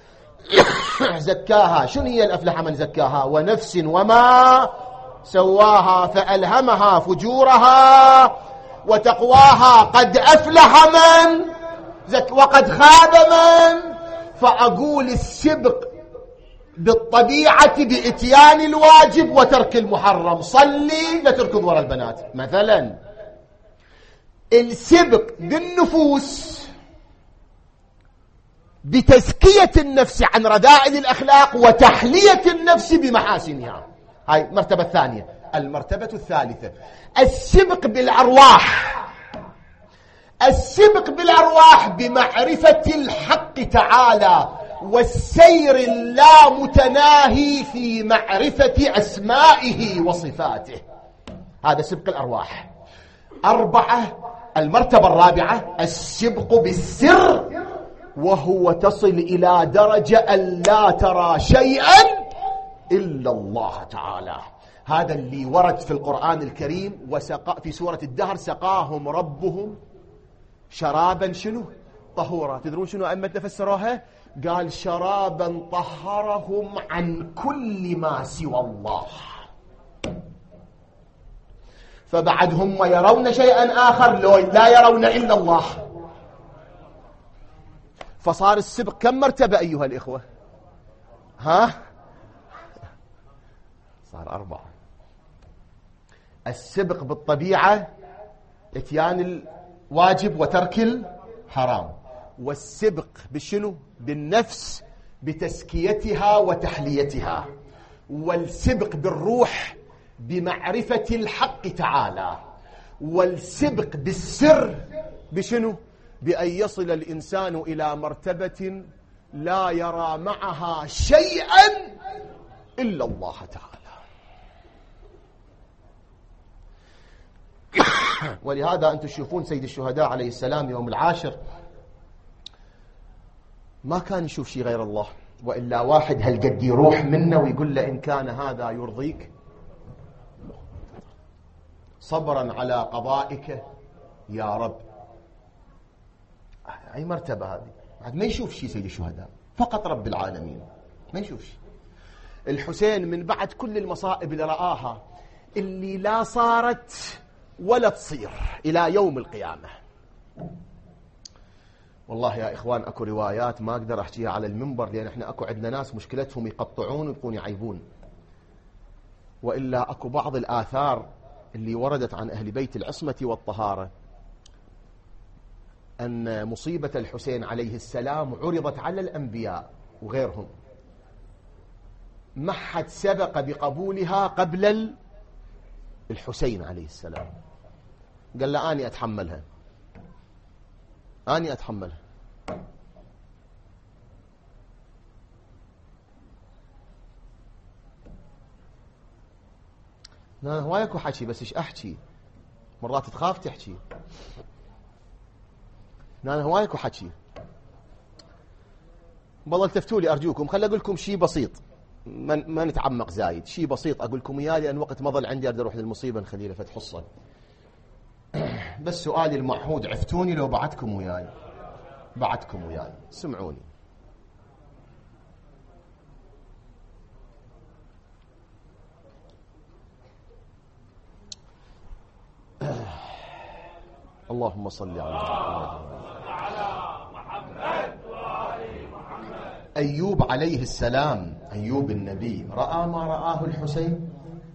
A: زكاها. شنو هي الأفلح من زكاها؟ ونفس وما سواها فألهمها فجورها وتقواها. قد أفلح من وقد خاب من. فأقول السبق بالطبيعة بإتيان الواجب وترك المحرم. صلي لا تركض وراء البنات مثلا. السبق بالنفوس بتزكية النفس عن رذائل الأخلاق وتحلية النفس بمحاسنها. هاي المرتبة الثانية. المرتبة الثالثة السبق بالأرواح. السبق بالأرواح بمعرفة الحق تعالى والسير اللامتناهي في معرفة أسمائه وصفاته. هذا سبق الأرواح. 4 المرتبة الرابعة السبق بالسر، وهو تصل إلى درجة أن لا ترى شيئا إلا الله تعالى. هذا اللي ورد في القرآن الكريم. وسقى في سورة الدهر سقاهم ربهم شرابا شنو؟ طهورا. تدرون شنو أئمتنا فسروها؟ قال شرابا طهرهم عن كل ما سوى الله. فبعد هم يرون شيئا آخر لا يرون إلا الله. فصار السبق كم مرتبة أيها الإخوة؟ صار 4. السبق بالطبيعة اتيان الواجب وترك الحرام، والسبق بشنو؟ بالنفس بتزكيتها وتحليتها، والسبق بالروح بمعرفة الحق تعالى، والسبق بالسر بشنو؟ بأن يصل الإنسان إلى مرتبة لا يرى معها شيئا إلا الله تعالى. ولهذا أنتم تشوفون سيد الشهداء عليه السلام يوم العاشر ما كان يشوف شيء غير الله، وإلا واحد هالقد يروح منه ويقول له إن كان هذا يرضيك صبرا على قضائك يا رب. أي مرتبة هذه؟ بعد ما يشوف شيء سيد الشهداء، فقط رب العالمين، ما يشوف شيء. الحسين من بعد كل المصائب اللي رآها اللي لا صارت ولا تصير إلى يوم القيامة. والله يا إخوان أكو روايات ما أقدر أحكيها على المنبر، لأن إحنا أكو عندنا ناس مشكلتهم يقطعون ويبقون يعيبون، وإلا أكو بعض الآثار اللي وردت عن أهل بيت العصمة والطهارة أن مصيبة الحسين عليه السلام عرضت على الأنبياء وغيرهم، ما حد سبق بقبولها قبل الحسين عليه السلام. قال له أني أتحملها، أني أتحملها. لا هوايكو حكي، بس إيش أحكي؟ مرات تخاف تحكي. لا هوايكو حكي. والله التفتوا لي أرجوكم، خلي أقول لكم شيء بسيط، ما نتعمق زايد، شيء بسيط أقول لكم إياه، لأن وقت ما ظل عندي أقدر أروح للمصيبة نخليه لفتح حصة. بس سؤالي المعهود، عفتوني لو بعدكم وياي، بعدكم وياي، سمعوني. اللهم صل على محمد. أيوب عليه السلام، أيوب النبي، رأى ما رآه الحسين؟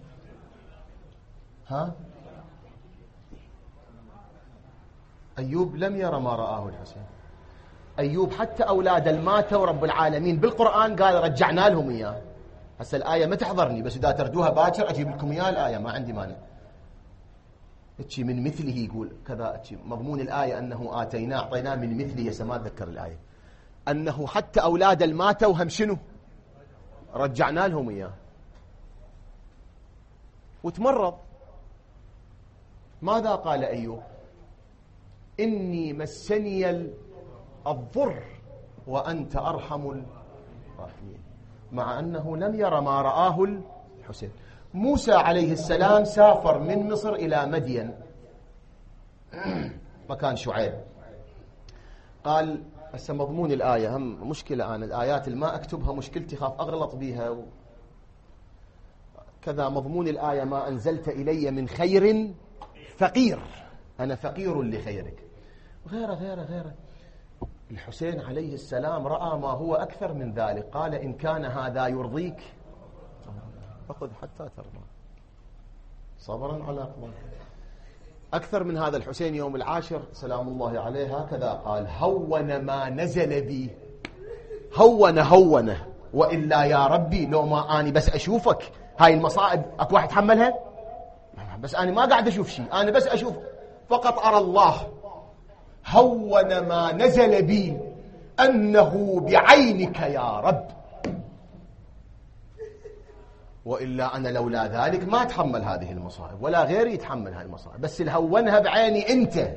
A: أيوب لم يرى ما رآه الحسين. أيوب حتى أولاد الماتوا رب العالمين بالقرآن قال رجعنا لهم إياه. هسه الآية ما تحضرني، بس إذا تردوها باكر أجيب لكم إياه الآية، ما عندي مانع. اتشي من مثله يقول كذا، اتشي مضمون الآية أنه أعطيناه من مثله، يسمى أتذكر الآية، أنه حتى أولاد الماتوا هم شنو؟ رجعنا لهم إياه. وتمرض. ماذا قال أيوب؟ إني مسني الضر وأنت أرحم الراحمين، مع أنه لم يرى ما رآه الحسين. موسى عليه السلام سافر من مصر إلى مدين مكان شعيب، قال هسه مضمون الآية هم مشكلة، أنا الآيات اللي ما أكتبها مشكلتي، خاف أغلط بيها كذا. مضمون الآية ما أنزلت إلي من خير فقير، أنا فقير لخيرك، غيره. الحسين عليه السلام رأى ما هو أكثر من ذلك، قال إن كان هذا يرضيك فخذ حتى ترضى، صبرا على قضاء. أكثر من هذا الحسين يوم العاشر سلام الله عليه هكذا قال: هون ما نزل بي، هون وإلا يا ربي لو ما أني بس أشوفك هاي المصائب أكو واحد حملها، بس أنا ما قاعد أشوف شيء، أنا بس أشوف فقط أرى الله. هون ما نزل بي أنه بعينك يا رب، وإلا أنا لولا ذلك ما أتحمل هذه المصائب ولا غيري يتحمل هذه المصائب، بس الهونها بعيني أنت.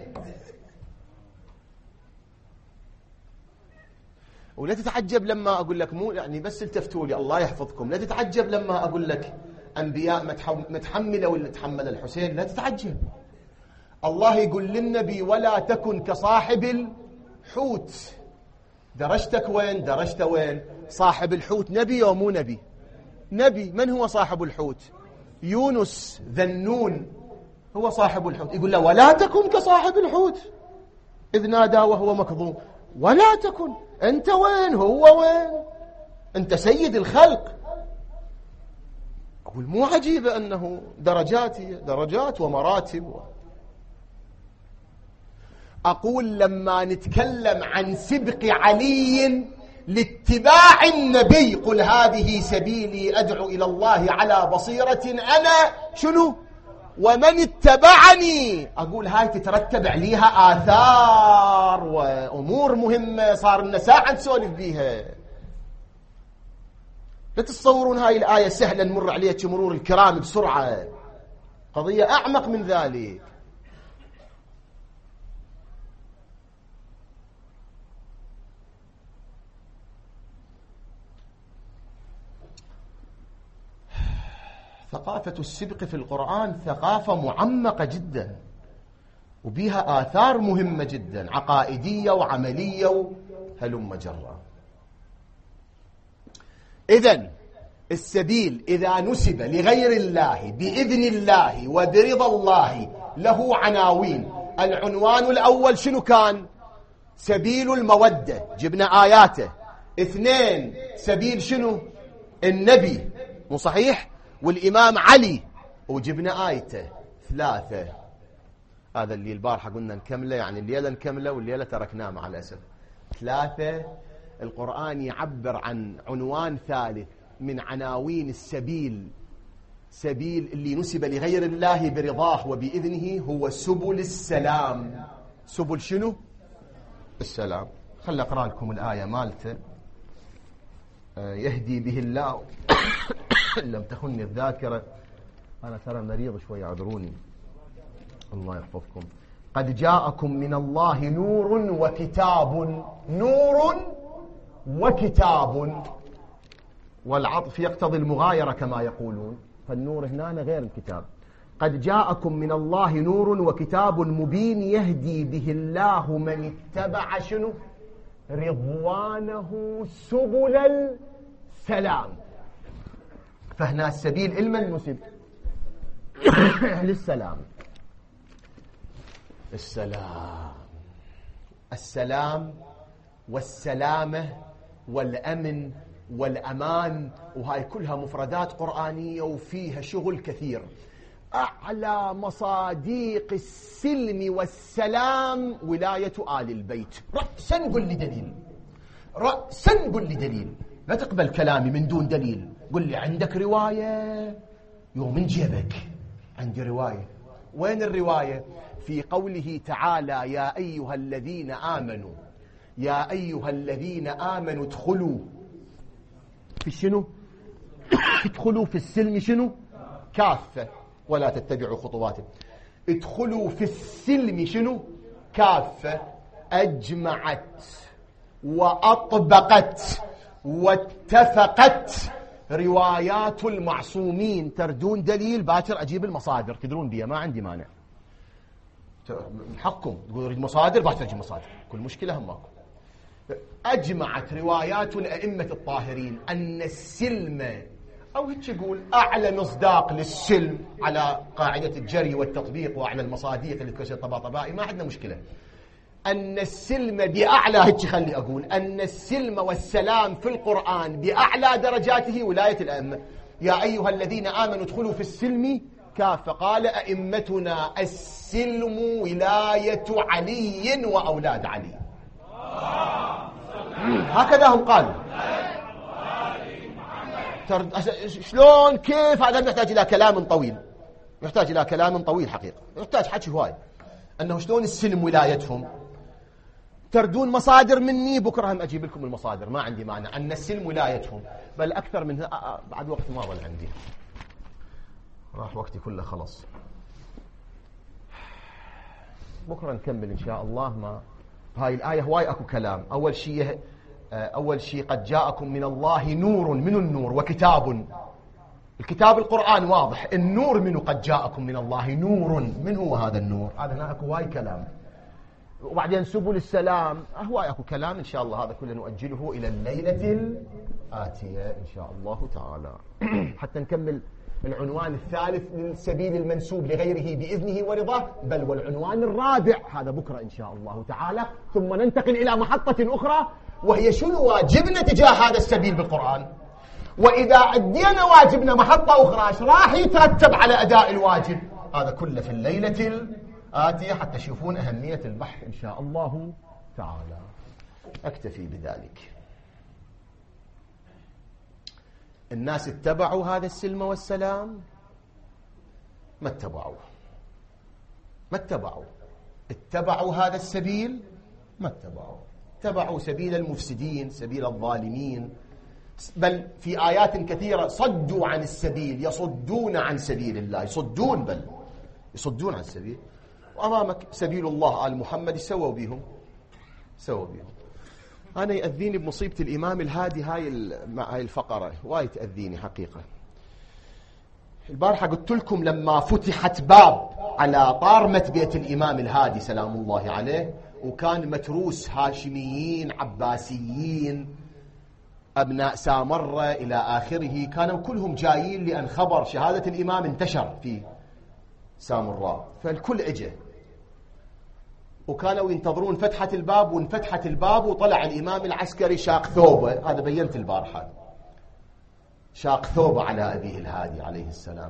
A: ولا تتعجب لما أقول لك، مو يعني بس التفتوا لي الله يحفظكم، لا تتعجب لما أقول لك أنبياء متحملة ولا تحمل الحسين، لا تتعجب. الله يقول للنبي: ولا تكن كصاحب الحوت. درجتك وين؟ درجت وين؟ صاحب الحوت نبي أو مو نبي؟ نبي. من هو صاحب الحوت؟ يونس ذا النون، هو صاحب الحوت، يقول له ولا تكن كصاحب الحوت إذ نادى وهو مكظوم. ولا تكن، أنت وين هو وين؟ أنت سيد الخلق. أقول مو عجيبة أنه درجات ومراتب. أقول لما نتكلم عن سبق علي لاتباع النبي، قل هذه سبيلي أدعو إلى الله على بصيرة أنا شنو ومن اتبعني. أقول هاي تترتب عليها آثار وأمور مهمة صار لنا ساعة نسولف بيها. لا تتصورون هاي الآية سهلة نمر عليها كمرور الكرام بسرعة، قضية أعمق من ذلك. ثقافة السبق في القرآن ثقافة معمقة جدا وبيها آثار مهمة جدا عقائدية وعملية وهلم جرة. إذن السبيل إذا نسب لغير الله بإذن الله وبرضا الله له عناوين. العنوان الأول شنو كان؟ سبيل المودة، جبنا آياته. 2 سبيل شنو؟ النبي، مو صحيح؟ والإمام علي وجبنا آيته. 3 هذا اللي البارحة قلنا نكمله، يعني الليلة نكمله والليلة تركناه مع الأسف. 3 القرآن يعبر عن عنوان ثالث من عناوين السبيل، سبيل اللي نسب لغير الله برضاه وبإذنه، هو سبل السلام. سبل شنو؟ السلام. خل أقرأ لكم الآية مالته. يهدي به الله لم تخني الذاكرة، أنا ترى مريض شوي عذروني، الله يحفظكم. قد جاءكم من الله نور وكتاب، نور وكتاب، والعطف يقتضي المغايرة كما يقولون، فالنور هنا غير الكتاب. قد جاءكم من الله نور وكتاب مبين يهدي به الله من اتبع شنو؟ رضوانه سبل السلام. فهنا السبيل المن نسب للسلام. السلام والسلامة والأمن والأمان، وهاي كلها مفردات قرآنية وفيها شغل كثير. أعلى مصاديق السلم والسلام ولاية آل البيت. رأسا قل لي دليل، رأسا قل لي دليل، لا تقبل كلامي من دون دليل. قل لي عندك رواية، يوم من جيبك عندي رواية. وين الرواية؟ في قوله تعالى يا أيها الذين آمنوا، يا أيها الذين آمنوا ادخلوا في شنو؟ ادخلوا في السلم شنو؟ كافة ولا تتبعوا خطواته. ادخلوا في السلم شنو؟ كافة. أجمعت وأطبقت واتفقت روايات المعصومين. تردون دليل باكر أجيب المصادر، تدرون بيها ما عندي مانع، حقكم تقول أريد مصادر باكر أجيب مصادر، كل مشكلة هماكم. أجمعت روايات الأئمة الطاهرين أن السلم، أو هيك يقول أعلى مصداق للسلم على قاعدة الجري والتطبيق وأعلى المصاديق اللي تكسر طباطبائي، ما عندنا مشكلة. أن السلم بأعلى، هيك خلي أقول أن السلم والسلام في القرآن بأعلى درجاته ولاية الأئمة. يا أيها الذين آمنوا ادخلوا في السلم كافة. قال أئمتنا السلم ولاية علي وأولاد علي، هكذا هم قالوا. شلون كيف هذا؟ نحتاج إلى كلام طويل، يحتاج إلى كلام طويل حقيقة، يحتاج حكي هواي أنه شلون السلم ولايتهم. تردون مصادر مني، بكرة هم أجيب لكم المصادر، ما عندي مانع. أن السلم ولايتهم، بل أكثر من بعد وقت ما ظل عندي، راح وقتي كله خلص. بكرة نكمل إن شاء الله. ما هاي الآية هواي أكو كلام. أول شيء قد جاءكم من الله نور، من النور وكتاب. الكتاب القرآن واضح، النور منه قد جاءكم من الله نور، من هو هذا النور؟ هذا هنا أكو هواي كلام. وبعدين سبل السلام هواي أكو كلام. إن شاء الله هذا كله نؤجله إلى الليلة الآتية إن شاء الله تعالى حتى نكمل
B: العنوان الثالث للسبيل المنسوب لغيره بإذنه ورضاه، بل والعنوان الرابع، هذا بكرة إن شاء الله تعالى. ثم ننتقل إلى محطة أخرى، وهي شنو واجبنا تجاه هذا السبيل بالقرآن. وإذا أدينا واجبنا محطة أخرى، ايش راح يترتب على أداء الواجب؟ هذا كله في الليلة الآتية حتى تشوفون أهمية البحث إن شاء الله تعالى. أكتفي بذلك. الناس اتبعوا هذا السلم والسلام؟ ما اتبعوا. اتبعوا هذا السبيل؟ ما اتبعوا سبيل المفسدين، سبيل الظالمين، بل في آيات كثيرة صدوا عن السبيل، يصدون عن سبيل الله، يصدون عن السبيل. وأمامك سبيل الله آل محمد سووا بهم. أنا يأذيني بمصيبة الإمام الهادي هاي الفقرة، وايد تأذيني حقيقة. البارحة قلت لكم لما فتحت باب على طارمة بيت الإمام الهادي سلام الله عليه، وكان متروس هاشميين عباسيين أبناء سامرة إلى آخره، كانوا كلهم جايين لأن خبر شهادة الإمام انتشر في سامراء، فالكل اجى وكانوا ينتظرون فتحة الباب. وانفتحت الباب وطلع الإمام العسكري شاق ثوبه، هذا بينت البارحة، شاق ثوبه على أبيه الهادي عليه السلام.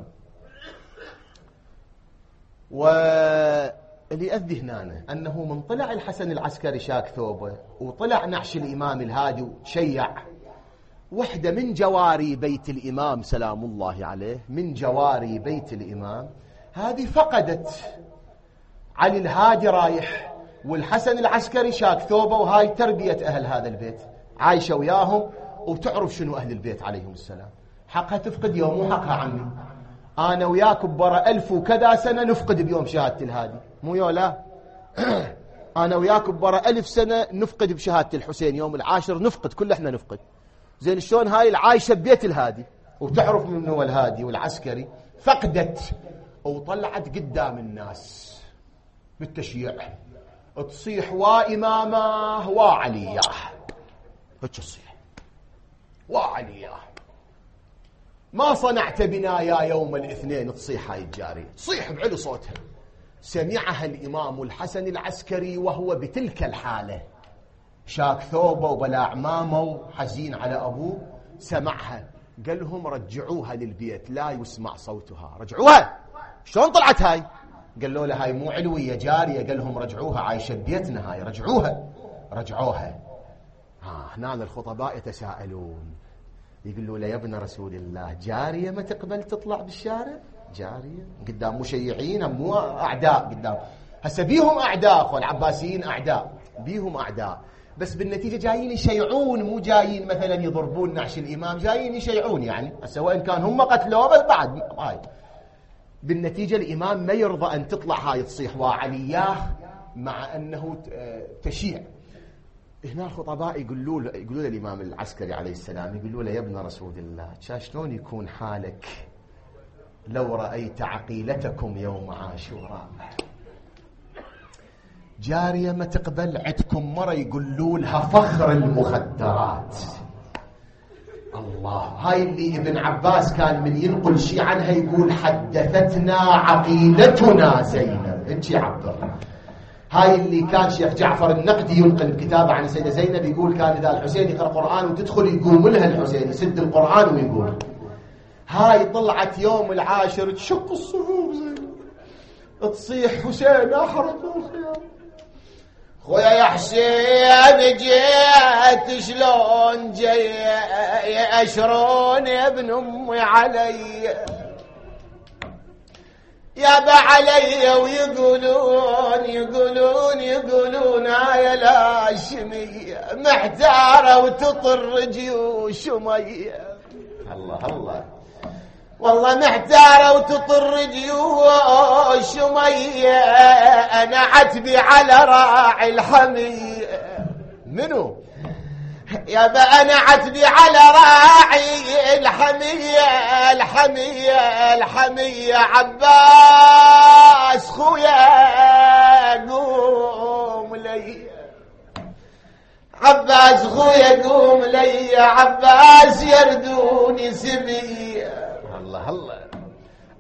B: واللي يأذي هنا أنه من طلع الحسن العسكري شاق ثوبه وطلع نعش الإمام الهادي وشيع، وحدة من جواري بيت الإمام سلام الله عليه، من جواري بيت الإمام هذه فقدت علي الهادي رايح والحسن العسكري شاك ثوبه، وهاي تربية أهل هذا البيت، عايشة وياهم وتعرف شنو أهل البيت عليهم السلام. حقها تفقد يوم، مو حقها عمي، أنا وياك ببرا 1000 وكذا سنة نفقد بيوم شهادة الهادي، مو يولا أنا وياك ببرا 1000 سنة نفقد بشهادة الحسين، يوم العاشر نفقد، كل احنا نفقد. زين شلون هاي العايشة ببيت الهادي وتعرف من هو الهادي والعسكري، فقدت وطلعت قدام الناس بالتشييع تصيح وإمامه وعلياه، هيك تصيح وعلياه، ما صنعت بنا يا يوم الاثنين، تصيح هاي الجارية، تصيح بعلو صوتها. سمعها الإمام الحسن العسكري وهو بتلك الحالة، شاك ثوبه وبلا عمامه وحزين على أبوه، سمعها قال لهم رجعوها للبيت لا يسمع صوتها. رجعوها. شلون طلعت هاي؟ قالوا له هاي مو علوية جارية. قال لهم رجعوها، عايشة ببيتنا هاي، رجعوها. هنا الخطباء يتساءلون، يقولوا له يا ابن رسول الله جارية ما تقبل تطلع بالشارع؟ جارية قدام مشيعين، مو أعداء قدام، هسه بيهم أعداء، العباسيين أعداء، بيهم أعداء، بس بالنتيجة جايين يشيعون، مو جايين مثلا يضربون نعش الإمام، جايين يشيعون يعني، هسه وإن كان هم قتلوه بس بعد هاي. بالنتيجة الإمام ما يرضى أن تطلع هاي تصيح وعلياه، مع أنه تشيع. هنا الخطباء يقولوا له الإمام العسكري عليه السلام، يقولوا له يا ابن رسول الله شلون يكون حالك لو رأيت عقيلتكم يوم عاشوراء؟ جارية ما تقبل عندكم مرة يقولوا لها فخر المخدرات. الله، هاي اللي ابن عباس كان من ينقل شيء عنها يقول حدثتنا عقيلتنا زينب، انت عبر. هاي اللي كان شيخ جعفر النقدي ينقل بكتابه عن السيدة زينب، يقول كان إذا الحسين يقرأ قرآن وتدخل يقوم لها الحسين يسد القرآن ويقول. هاي طلعت يوم العاشر تشق الصفوف زينب، تصيح حسين أحرق الخيام. خويا يا حسين جيت شلون جاي أشرون يا ابن أمي علي، يابا علي، ويقولون يا الهاشمية محتارة وتطر جيوش مية. الله والله محتارة وتطر جيوش مية، أنا عتبي على راعي الحمية. منو؟ يابا أنا عتبي على راعي الحمية عباس خويا قوم لي، عباس خويا قوم لي، عباس يردوني سبي. الله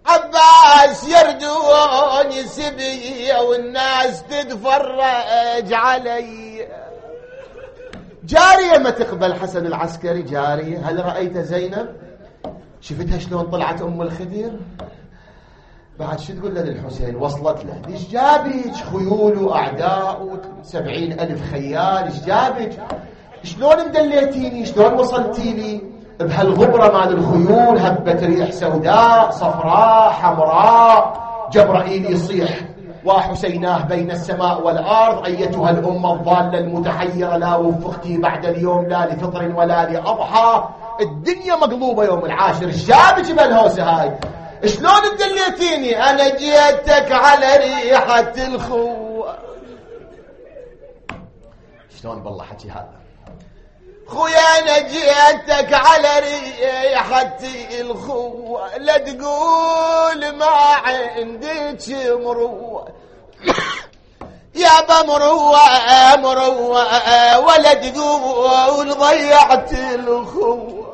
A: عباس يردون سبي والناس تتفرج علي.
B: جارية ما تقبل حسن العسكري، جارية. هل رأيت زينب؟ شفتها شلون طلعت أم الخدير؟ بعد شو تقول له للحسين؟ وصلت له ليش جابك خيول وأعداء و70,000 خيال؟ ايش جابك؟ شلون مدليتيني؟ شلون وصلتي لي؟ بهالغبرة مال الخيول هبت ريح سوداء صفراء حمراء. جبرائيل يصيح وحسيناه بين السماء والأرض: أيتها الأمة الضالة المتحيرة، لا وفقتي بعد اليوم لا لفطر ولا لأضحى. الدنيا مقلوبة يوم العاشر. الشابك بالهوسة هاي شلون مدليتيني؟ أنا جيتك على ريحة الخوة. شلون بالله حكي هذا؟
A: خويا أنا جيتك على ريحة الخوة، لا تقول ما عندك مروة يا مروة مروة، ولا تقول ضيعت الخوة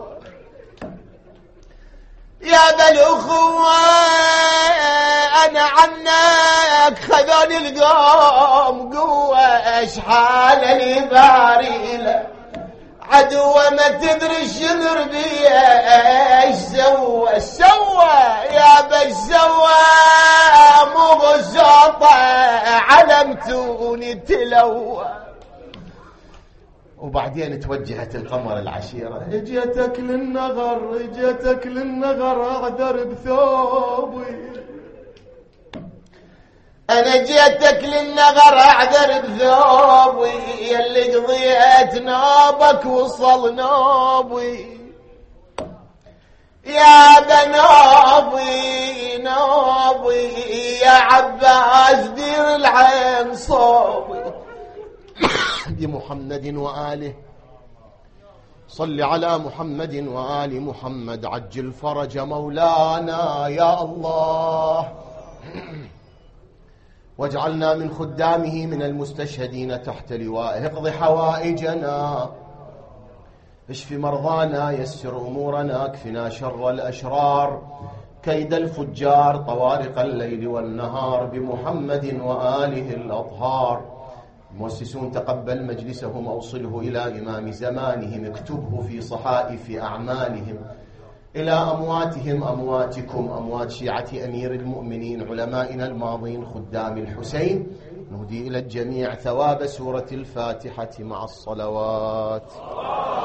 A: يا بالأخوة. أنا عنك خذوني القوم قوة، أشحال لي باريلة عدوة ما تدري شنر بيه. ايش سوى يا بش سوى؟ مو بساطة علمتوني تلوى.
B: وبعدين توجهت القمر العشيرة:
A: اجيتك للنغر اعذر بثوبي. أنا جيتك للنغر أعذر بثوبي، يلي قضيت نوبك وصل نوبي يا بنوبي نوبي يا عباس دير العين صوبي.
B: بمحمد وآله صل على محمد وآل محمد عجل فرج مولانا يا الله. واجعلنا من خدامه من المستشهدين تحت لوائه. اقض حوائجنا، اشف مرضانا، يسر أمورنا، اكفنا شر الأشرار، كيد الفجار، طوارق الليل والنهار، بمحمد وآله الأطهار. المؤسسون تقبل مجلسهم، أوصله إلى إمام زمانهم، اكتبه في صحائف أعمالهم، إلى أمواتهم أمواتكم، أموات شيعة أمير المؤمنين علمائنا الماضين خدام الحسين. نهدي إلى الجميع ثواب سورة الفاتحة مع الصلوات.